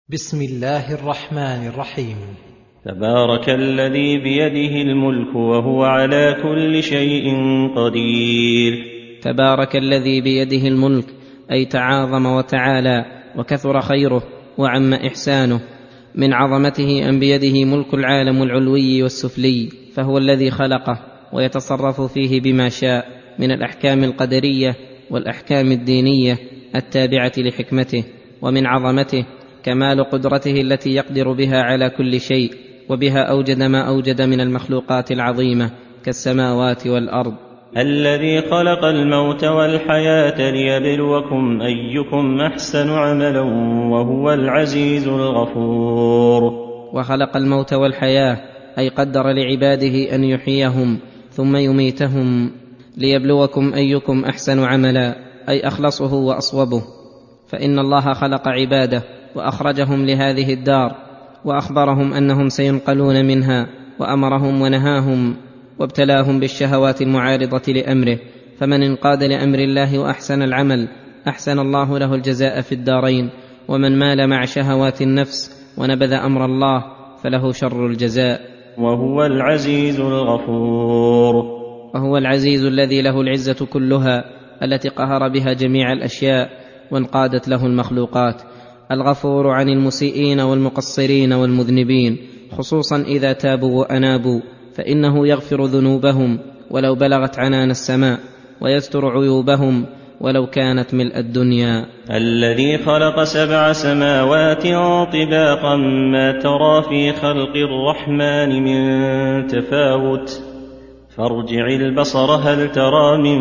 بسم الله الرحمن الرحيم. تبارك الذي بيده الملك وهو على كل شيء قدير. تبارك الذي بيده الملك، أي تعاظم وتعالى وكثر خيره وعم إحسانه. من عظمته أن بيده ملك العالم العلوي والسفلي، فهو الذي خلقه ويتصرف فيه بما شاء من الأحكام القدرية والأحكام الدينية التابعة لحكمته. ومن عظمته كمال قدرته التي يقدر بها على كل شيء، وبها أوجد ما أوجد من المخلوقات العظيمة كالسماوات والأرض. الذي خلق الموت والحياة ليبلوكم أيكم أحسن عملا وهو العزيز الغفور. وخلق الموت والحياة، أي قدر لعباده أن يحييهم ثم يميتهم ليبلوكم أيكم أحسن عملا، أي أخلصه وأصوبه. فإن الله خلق عباده وأخرجهم لهذه الدار، وأخبرهم أنهم سينقلون منها، وأمرهم ونهاهم وابتلاهم بالشهوات المعارضة لأمره. فمن انقاد لأمر الله وأحسن العمل أحسن الله له الجزاء في الدارين، ومن مال مع شهوات النفس ونبذ أمر الله فله شر الجزاء. وهو العزيز الغفور. وهو العزيز الذي له العزة كلها، التي قهر بها جميع الأشياء وانقادت له المخلوقات. الغفور عن المسيئين والمقصرين والمذنبين، خصوصا إذا تابوا وأنابوا، فإنه يغفر ذنوبهم ولو بلغت عنان السماء، ويستر عيوبهم ولو كانت ملء الدنيا. الذي خلق 7 سماوات طباقا ما ترى في خلق الرحمن من تفاوت فارجع البصر هل ترى من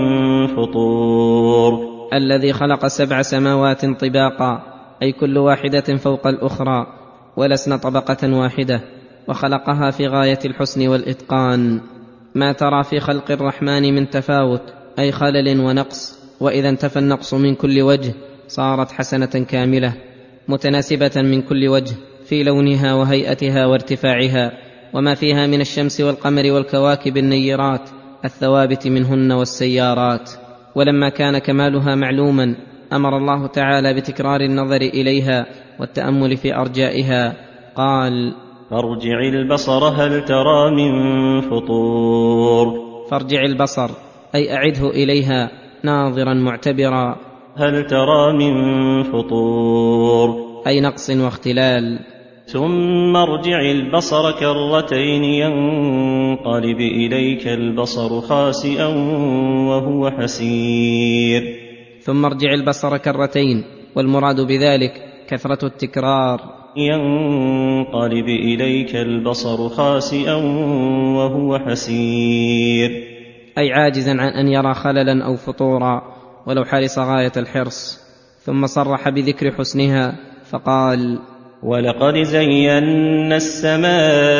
فطور. الذي خلق 7 سماوات طباقا، أي كل واحدة فوق الأخرى ولسن طبقة واحدة، وخلقها في غاية الحسن والإتقان. ما ترى في خلق الرحمن من تفاوت، أي خلل ونقص، وإذا انتفى النقص من كل وجه صارت حسنة كاملة متناسبة من كل وجه في لونها وهيئتها وارتفاعها، وما فيها من الشمس والقمر والكواكب النيرات الثوابت منهن والسيارات. ولما كان كمالها معلوما أمر الله تعالى بتكرار النظر إليها والتأمل في أرجائها. قال: فارجع البصر هل ترى من فطور. فارجع البصر، أي أعده إليها ناظرا معتبرا. هل ترى من فطور، أي نقص واختلال. ثم ارجع البصر كرتين ينقلب إليك البصر خاسئا وهو حسير. ثم ارجع البصر كرتين، والمراد بذلك كثرة التكرار. ينقلب إليك البصر خاسئا وهو حسير، أي عاجزا عن أن يرى خللا أو فطورا ولو حرص غاية الحرص. ثم صرح بذكر حسنها فقال: ولقد زينا السماء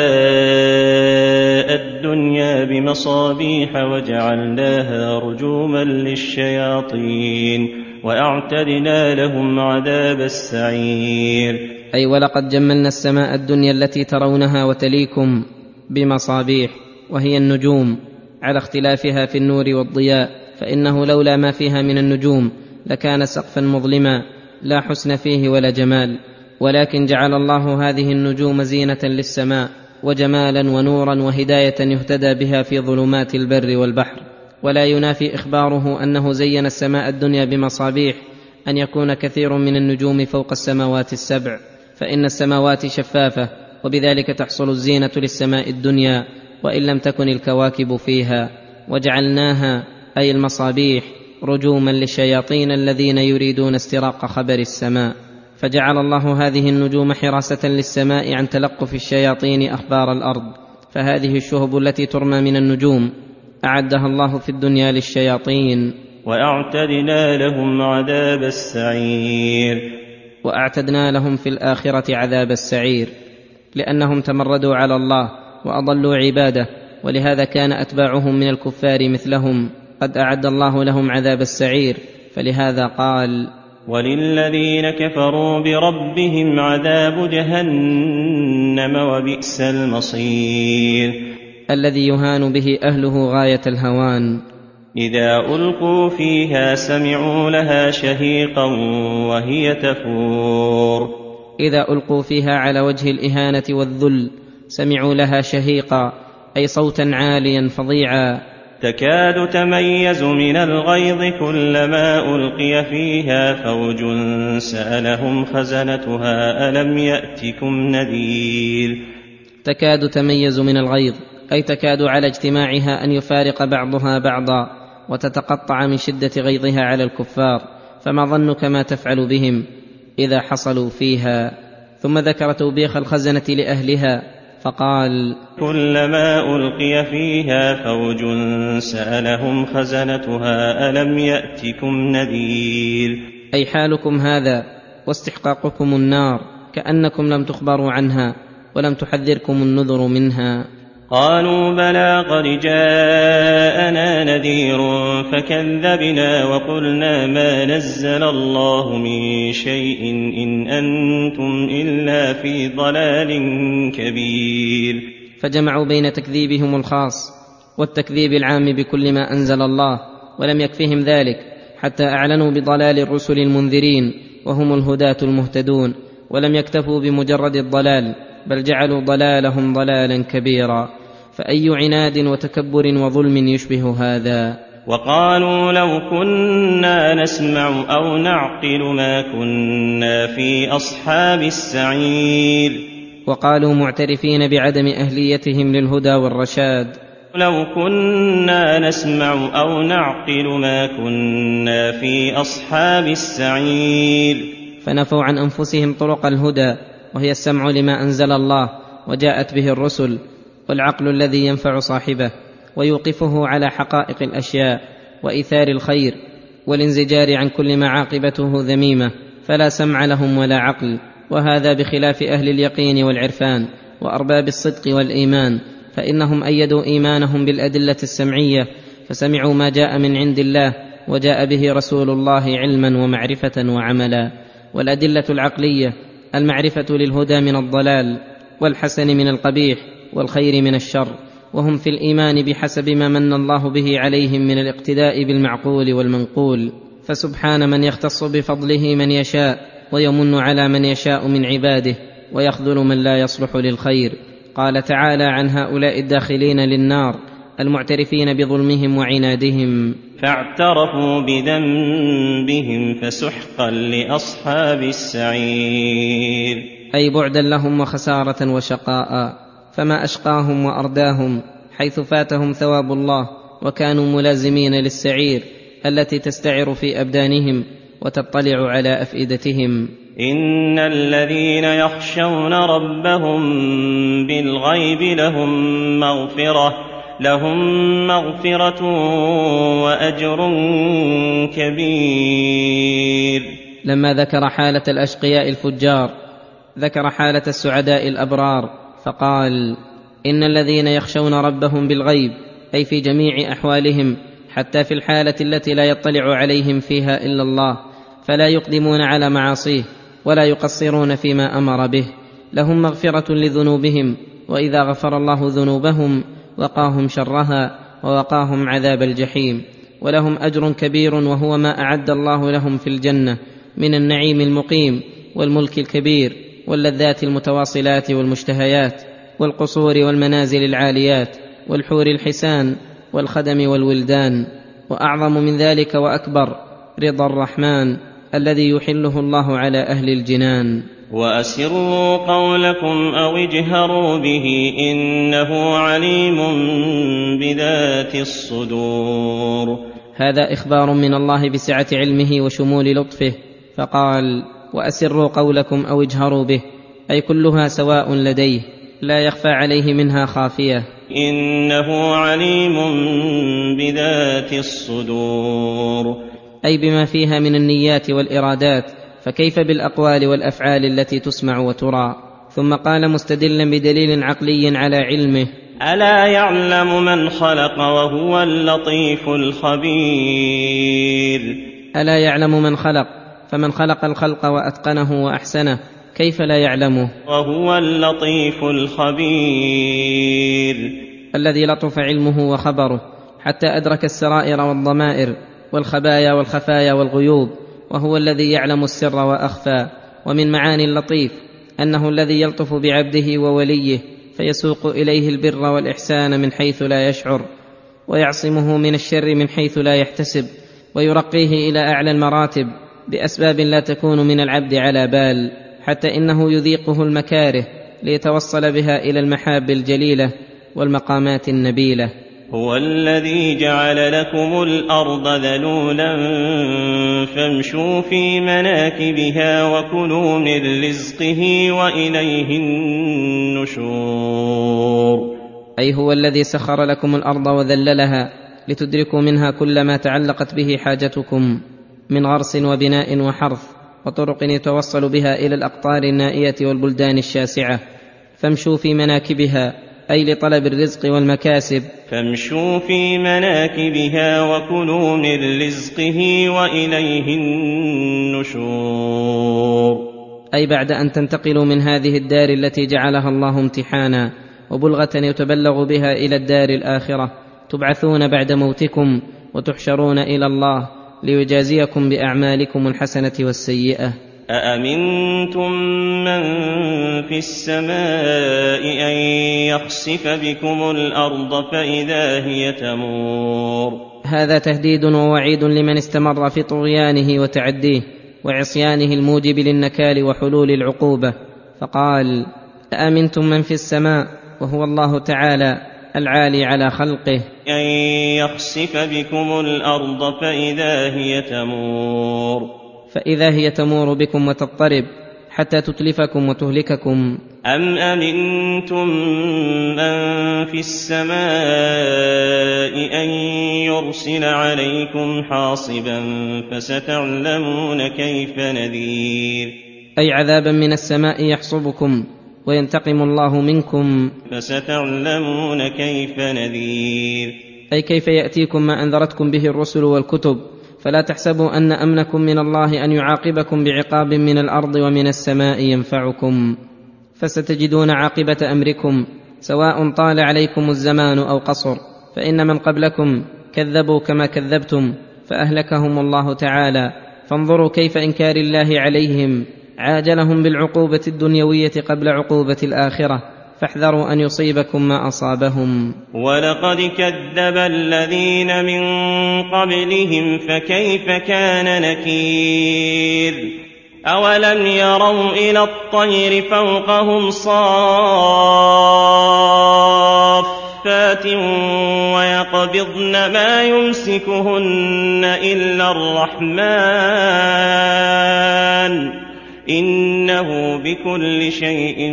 الدنيا بمصابيح وجعلناها رجوما للشياطين وأعتدنا لهم عذاب السعير. أي ولقد جملنا السماء الدنيا التي ترونها وتليكم بمصابيح، وهي النجوم، على اختلافها في النور والضياء، فإنه لولا ما فيها من النجوم لكان سقفا مظلما لا حسن فيه ولا جمال، ولكن جعل الله هذه النجوم زينة للسماء وجمالا ونورا وهداية يهتدى بها في ظلمات البر والبحر. ولا ينافي إخباره أنه زين السماء الدنيا بمصابيح أن يكون كثير من النجوم فوق السماوات ال7، فإن السماوات شفافة، وبذلك تحصل الزينة للسماء الدنيا وإن لم تكن الكواكب فيها. وجعلناها، أي المصابيح، رجوما للشياطين الذين يريدون استراق خبر السماء. فجعل الله هذه النجوم حراسة للسماء عن تلقف الشياطين أخبار الأرض. فهذه الشهب التي ترمى من النجوم أعدها الله في الدنيا للشياطين. وأعتدنا لهم عذاب السعير. وأعتدنا لهم في الآخرة عذاب السعير، لأنهم تمردوا على الله وأضلوا عباده، ولهذا كان أتباعهم من الكفار مثلهم قد أعد الله لهم عذاب السعير. فلهذا قال: وللذين كفروا بربهم عذاب جهنم وبئس المصير. الذي يهان به أهله غاية الهوان. إذا ألقوا فيها سمعوا لها شهيقا وهي تفور. إذا ألقوا فيها على وجه الإهانة والذل سمعوا لها شهيقا، أي صوتا عاليا فظيعا. تكاد تميز من الغيظ كلما ألقي فيها فوج سألهم خزنتها ألم يأتكم نذير. تكاد تميز من الغيظ أي تكاد على اجتماعها أن يفارق بعضها بعضا وتتقطع من شدة غيظها على الكفار، فما ظنك ما تفعل بهم إذا حصلوا فيها. ثم ذكر توبيخ الخزنة لأهلها فقال: كلما ألقي فيها فوج سألهم خزنتها ألم يأتكم نذير، أي حالكم هذا واستحقاقكم النار كأنكم لم تخبروا عنها ولم تحذركم النذر منها. قالوا بلى قد جاءنا نذير فكذبنا وقلنا ما نزل الله من شيء إن أنتم إلا في ضلال كبير. فجمعوا بين تكذيبهم الخاص والتكذيب العام بكل ما أنزل الله، ولم يكفهم ذلك حتى أعلنوا بضلال الرسل المنذرين وهم الهداة المهتدون، ولم يكتفوا بمجرد الضلال بل جعلوا ضلالهم ضلالا كبيرا. فأي عناد وتكبر وظلم يشبه هذا؟ وقالوا لو كنا نسمع أو نعقل ما كنا في أصحاب السعير. وقالوا معترفين بعدم أهليتهم للهدى والرشاد: لو كنا نسمع أو نعقل ما كنا في أصحاب السعير. فنفوا عن أنفسهم طرق الهدى وهي السمع لما أنزل الله وجاءت به الرسل، والعقل الذي ينفع صاحبه ويوقفه على حقائق الأشياء وإيثار الخير والانزجار عن كل ما عاقبته ذميمة، فلا سمع لهم ولا عقل. وهذا بخلاف أهل اليقين والعرفان وأرباب الصدق والإيمان، فإنهم أيدوا إيمانهم بالأدلة السمعية، فسمعوا ما جاء من عند الله وجاء به رسول الله علما ومعرفة وعملا. والأدلة العقلية المعرفة للهدى من الضلال والحسن من القبيح والخير من الشر، وهم في الإيمان بحسب ما من الله به عليهم من الاقتداء بالمعقول والمنقول. فسبحان من يختص بفضله من يشاء ويمن على من يشاء من عباده ويخذل من لا يصلح للخير. قال تعالى عن هؤلاء الداخلين للنار المعترفين بظلمهم وعنادهم: فاعترفوا بذنبهم فسحقا لأصحاب السعير. أي بعدا لهم وخسارة وشقاء، فما أشقاهم وأرداهم حيث فاتهم ثواب الله وكانوا ملازمين للسعير التي تستعر في أبدانهم وتطلع على أفئدتهم. إن الذين يخشون ربهم بالغيب لهم مغفرة وأجر كبير. لما ذكر حالة الأشقياء الفجار ذكر حالة السعداء الأبرار فقال: إن الذين يخشون ربهم بالغيب، أي في جميع أحوالهم حتى في الحالة التي لا يطلع عليهم فيها إلا الله، فلا يقدمون على معاصيه ولا يقصرون فيما أمر به، لهم مغفرة لذنوبهم، وإذا غفر الله ذنوبهم وقاهم شرها ووقاهم عذاب الجحيم، ولهم أجر كبير وهو ما أعد الله لهم في الجنة من النعيم المقيم والملك الكبير واللذات المتواصلات والمشتهيات والقصور والمنازل العاليات والحور الحسان والخدم والولدان. وأعظم من ذلك وأكبر رضا الرحمن الذي يحله الله على أهل الجنان. وأسروا قولكم أو اجهروا به إنه عليم بذات الصدور. هذا إخبار من الله بسعة علمه وشمول لطفه، فقال: وأسروا قولكم أو اجهروا به، أي كلها سواء لديه لا يخفى عليه منها خافية. إنه عليم بذات الصدور، أي بما فيها من النيات والإرادات، فكيف بالأقوال والأفعال التي تسمع وترى. ثم قال مستدلا بدليل عقلي على علمه: ألا يعلم من خلق وهو اللطيف الخبير. ألا يعلم من خلق، فمن خلق الخلق وأتقنه وأحسنه كيف لا يعلمه؟ وهو اللطيف الخبير، الذي لطف علمه وخبره حتى أدرك السرائر والضمائر والخبايا والخفايا والغيوب، وهو الذي يعلم السر وأخفى. ومن معاني اللطيف أنه الذي يلطف بعبده ووليه فيسوق إليه البر والإحسان من حيث لا يشعر، ويعصمه من الشر من حيث لا يحتسب، ويرقيه إلى أعلى المراتب بأسباب لا تكون من العبد على بال، حتى إنه يذيقه المكاره ليتوصل بها إلى المحاب الجليلة والمقامات النبيلة. هو الذي جعل لكم الأرض ذلولا فامشوا في مناكبها وكلوا من رزقه وإليه النشور. أي هو الذي سخر لكم الأرض وذللها لتدركوا منها كل ما تعلقت به حاجتكم من غرس وبناء وحرث وطرق يتوصل بها إلى الأقطار النائية والبلدان الشاسعة. فامشوا في مناكبها أي لطلب الرزق والمكاسب. فامشوا في مناكبها وكلوا من رزقه وإليه النشور. أي بعد أن تنتقلوا من هذه الدار التي جعلها الله امتحانا وبلغة يتبلغ بها إلى الدار الآخرة، تبعثون بعد موتكم وتحشرون إلى الله ليجازيكم بأعمالكم الحسنة والسيئة. أأمنتم من في السماء أن يخسف بكم الأرض فإذا هي تمور. هذا تهديد ووعيد لمن استمر في طغيانه وتعديه وعصيانه الموجب للنكال وحلول العقوبة، فقال: أأمنتم من في السماء، وهو الله تعالى العالي على خلقه، أن يخسف بكم الأرض فإذا هي تمور. فإذا هي تمور بكم وتضطرب حتى تتلفكم وتهلككم. أم أمنتم من في السماء أن يرسل عليكم حاصبا فستعلمون كيف نذير. أي عذابا من السماء يحصبكم وينتقم الله منكم، فستعلمون كيف نذير. أي كيف يأتيكم ما أنذرتكم به الرسل والكتب، فلا تحسبوا أن أمنكم من الله أن يعاقبكم بعقاب من الأرض ومن السماء ينفعكم، فستجدون عاقبة أمركم سواء طال عليكم الزمان أو قصر، فإن من قبلكم كذبوا كما كذبتم فأهلكهم الله تعالى. فانظروا كيف إنكار الله عليهم عاجلهم بالعقوبة الدنيوية قبل عقوبة الآخرة، فاحذروا أن يصيبكم ما أصابهم. ولقد كذب الذين من قبلهم فكيف كان نكير. أولم يروا إلى الطير فوقهم صافات ويقبضن ما يمسكهن إلا الرحمن إنه بكل شيء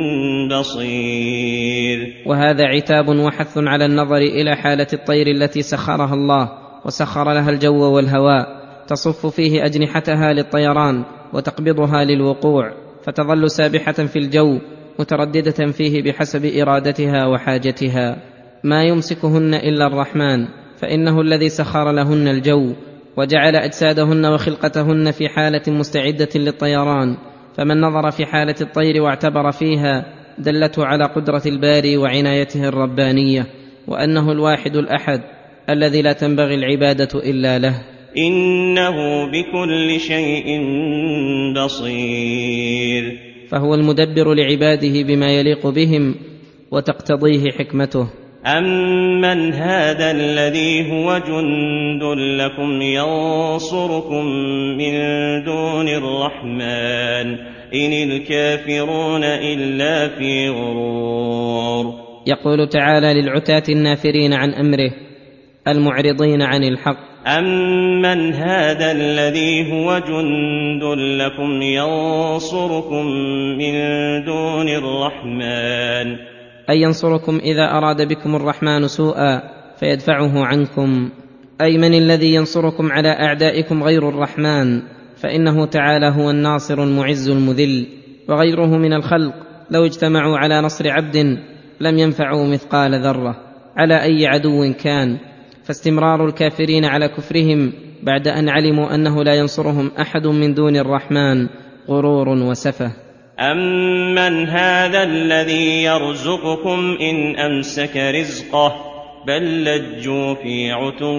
بصير. وهذا عتاب وحث على النظر إلى حالة الطير التي سخرها الله وسخر لها الجو والهواء، تصف فيه أجنحتها للطيران وتقبضها للوقوع، فتظل سابحة في الجو مترددة فيه بحسب إرادتها وحاجتها. ما يمسكهن إلا الرحمن، فإنه الذي سخر لهن الجو وجعل أجسادهن وخلقتهن في حالة مستعدة للطيران، فمن نظر في حالة الطير واعتبر فيها دلته على قدرة الباري وعنايته الربانية، وأنه الواحد الأحد الذي لا تنبغي العبادة إلا له، إنه بكل شيء بصير. فهو المدبر لعباده بما يليق بهم وتقتضيه حكمته. أمن هذا الذي هو جند لكم ينصركم من دون الرحمن إن الكافرون إلا في غرور. يقول تعالى للعتاة النافرين عن أمره المعرضين عن الحق: أمن هذا الذي هو جند لكم ينصركم من دون الرحمن، أي ينصركم إذا أراد بكم الرحمن سوءا فيدفعه عنكم. أي من الذي ينصركم على أعدائكم غير الرحمن، فإنه تعالى هو الناصر المعز المذل، وغيره من الخلق لو اجتمعوا على نصر عبد لم ينفعوا مثقال ذرة على أي عدو كان. فاستمرار الكافرين على كفرهم بعد أن علموا أنه لا ينصرهم أحد من دون الرحمن غرور وسفه. أمن هذا الذي يرزقكم إن أمسك رزقه بل لجوا في عتو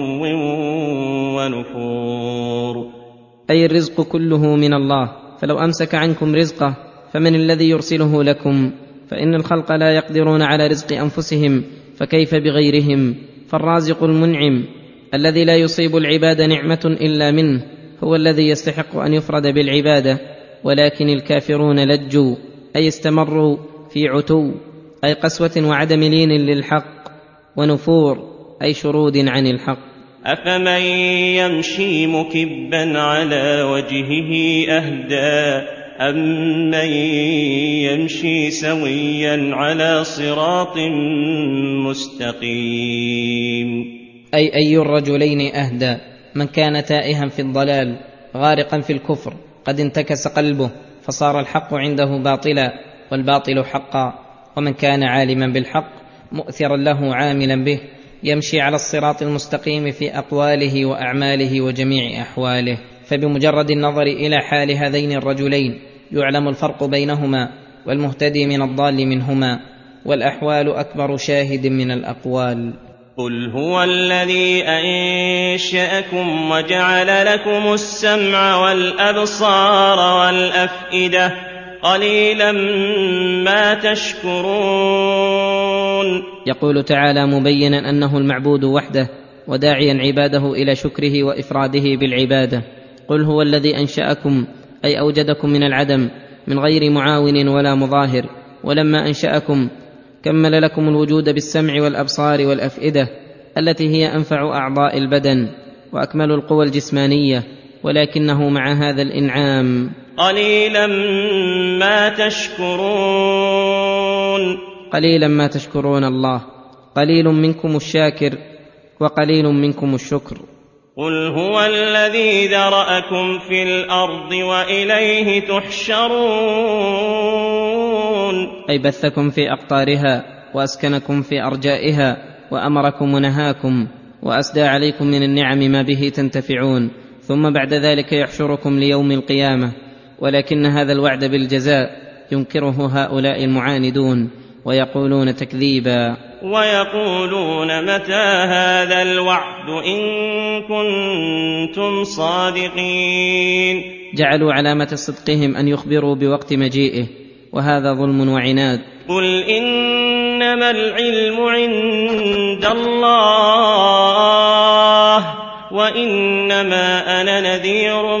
ونفور. أي الرزق كله من الله، فلو أمسك عنكم رزقه فمن الذي يرسله لكم؟ فإن الخلق لا يقدرون على رزق أنفسهم، فكيف بغيرهم؟ فالرازق المنعم الذي لا يصيب العباد نعمة إلا منه هو الذي يستحق أن يفرد بالعبادة. ولكن الكافرون لجوا، أي استمروا في عتو، أي قسوة وعدم لين للحق، ونفور، أي شرود عن الحق. أفمن يمشي مكبا على وجهه أهدى أمن يمشي سويا على صراط مستقيم. أي الرجلين أهدى؟ من كان تائها في الضلال غارقا في الكفر قد انتكس قلبه فصار الحق عنده باطلا والباطل حقا، ومن كان عالما بالحق مؤثرا له عاملا به يمشي على الصراط المستقيم في أقواله وأعماله وجميع أحواله. فبمجرد النظر إلى حال هذين الرجلين يعلم الفرق بينهما، والمهتدي من الضال منهما، والأحوال أكبر شاهد من الأقوال. قل هو الذي أنشأكم وجعل لكم السمع والأبصار والأفئدة قليلا ما تشكرون. يقول تعالى مبينا أنه المعبود وحده وداعيا عباده إلى شكره وإفراده بالعبادة. قل هو الذي أنشأكم، أي أوجدكم من العدم من غير معاون ولا مظاهر، ولما أنشأكم كمل لكم الوجود بالسمع والأبصار والأفئدة التي هي أنفع أعضاء البدن وأكمل القوى الجسمانية، ولكنه مع هذا الإنعام قليلا ما تشكرون. قليلا ما تشكرون الله، قليل منكم الشاكر وقليل منكم الشكر. قل هو الذي ذرأكم في الأرض وإليه تحشرون. أي بثكم في أقطارها وأسكنكم في أرجائها وأمركم ونهاكم وأسدى عليكم من النعم ما به تنتفعون، ثم بعد ذلك يحشركم ليوم القيامة. ولكن هذا الوعد بالجزاء ينكره هؤلاء المعاندون ويقولون تكذيبا، ويقولون متى هذا الوعد إن كنتم صادقين. جعلوا علامة صدقهم أن يخبروا بوقت مجيئه، وهذا ظلم وعناد. قل إنما العلم عند الله وإنما أنا نذير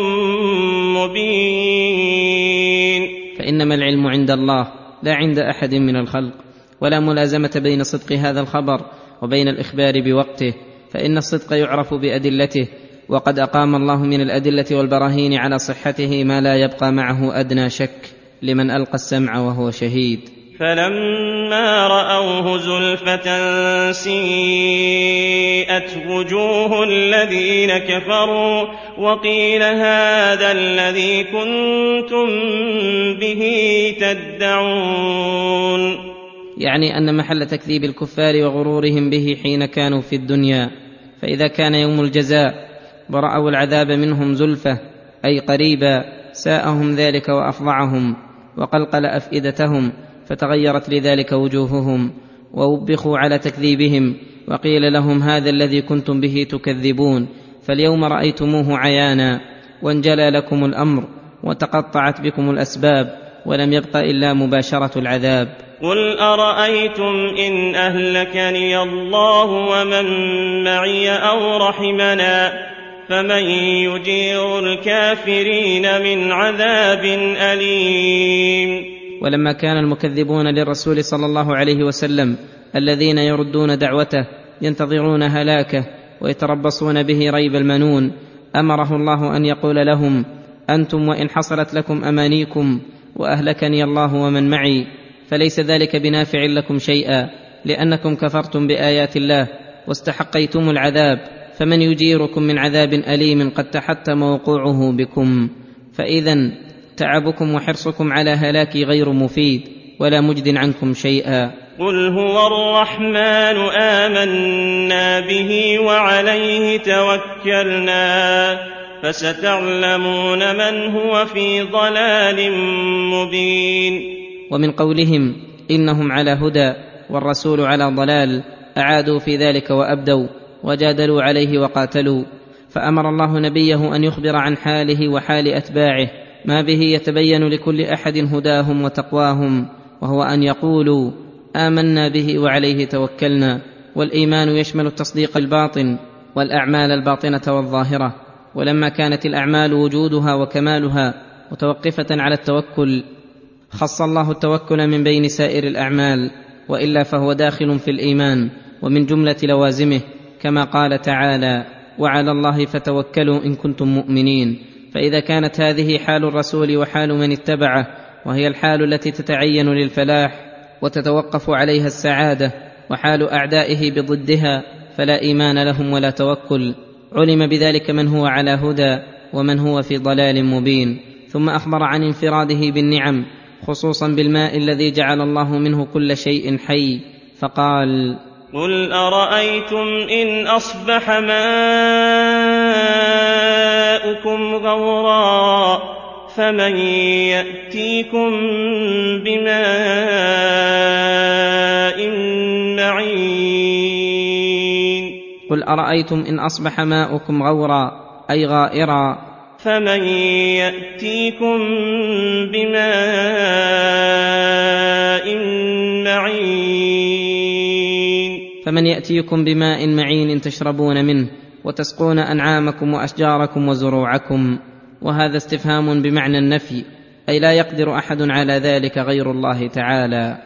مبين. فإنما العلم عند الله لا عند أحد من الخلق، ولا ملازمة بين صدق هذا الخبر وبين الإخبار بوقته، فإن الصدق يعرف بأدلته، وقد أقام الله من الأدلة والبراهين على صحته ما لا يبقى معه أدنى شك لمن ألقى السمع وهو شهيد. فلما رأوه زلفة سيئت وجوه الذين كفروا وقيل هذا الذي كنتم به تدعون. يعني أن محل تكذيب الكفار وغرورهم به حين كانوا في الدنيا، فإذا كان يوم الجزاء ورأوا العذاب منهم زلفة أي قريبا ساءهم ذلك وأفظعهم وقلقل أفئدتهم، فتغيرت لذلك وجوههم ووبخوا على تكذيبهم، وقيل لهم هذا الذي كنتم به تكذبون، فاليوم رأيتموه عيانا وانجلى لكم الأمر وتقطعت بكم الأسباب ولم يبق إلا مباشرة العذاب. قل أرأيتم إن أهلكني الله ومن معي أو رحمنا فمن يجير الكافرين من عذاب أليم. ولما كان المكذبون للرسول صلى الله عليه وسلم الذين يردون دعوته ينتظرون هلاكه ويتربصون به ريب المنون، أمره الله أن يقول لهم أنتم وإن حصلت لكم أمانيكم وأهلكني الله ومن معي فليس ذلك بنافع لكم شيئا، لأنكم كفرتم بآيات الله واستحقيتم العذاب، فمن يجيركم من عذاب أليم قد تحتم وقوعه بكم. فإذن تعبكم وحرصكم على هلاكي غير مفيد ولا مجد عنكم شيئا. قل هو الرحمن آمنا به وعليه توكلنا فستعلمون من هو في ضلال مبين. ومن قولهم إنهم على هدى والرسول على ضلال أعادوا في ذلك وأبدوا وجادلوا عليه وقاتلوا، فأمر الله نبيه أن يخبر عن حاله وحال أتباعه ما به يتبين لكل احد هداهم وتقواهم، وهو ان يقولوا آمنا به وعليه توكلنا. والايمان يشمل التصديق الباطن والاعمال الباطنه والظاهره. ولما كانت الاعمال وجودها وكمالها متوقفه على التوكل، خص الله التوكل من بين سائر الاعمال، والا فهو داخل في الايمان ومن جمله لوازمه، كما قال تعالى: وعلى الله فتوكلوا ان كنتم مؤمنين. فاذا كانت هذه حال الرسول وحال من اتبعه، وهي الحال التي تتعين للفلاح وتتوقف عليها السعاده، وحال اعدائه بضدها، فلا ايمان لهم ولا توكل. علم بذلك من هو على هدى ومن هو في ضلال مبين. ثم اخبر عن انفراده بالنعم، خصوصا بالماء الذي جعل الله منه كل شيء حي، فقال: قل أرأيتم إن أصبح ماؤكم غورا فمن يأتيكم بماء معين. قل أرأيتم إن أصبح ماؤكم غورا أي غائرا، فمن يأتيكم بماء معين. فمن يأتيكم بماء معين تشربون منه وتسقون أنعامكم وأشجاركم وزروعكم. وهذا استفهام بمعنى النفي، أي لا يقدر أحد على ذلك غير الله تعالى.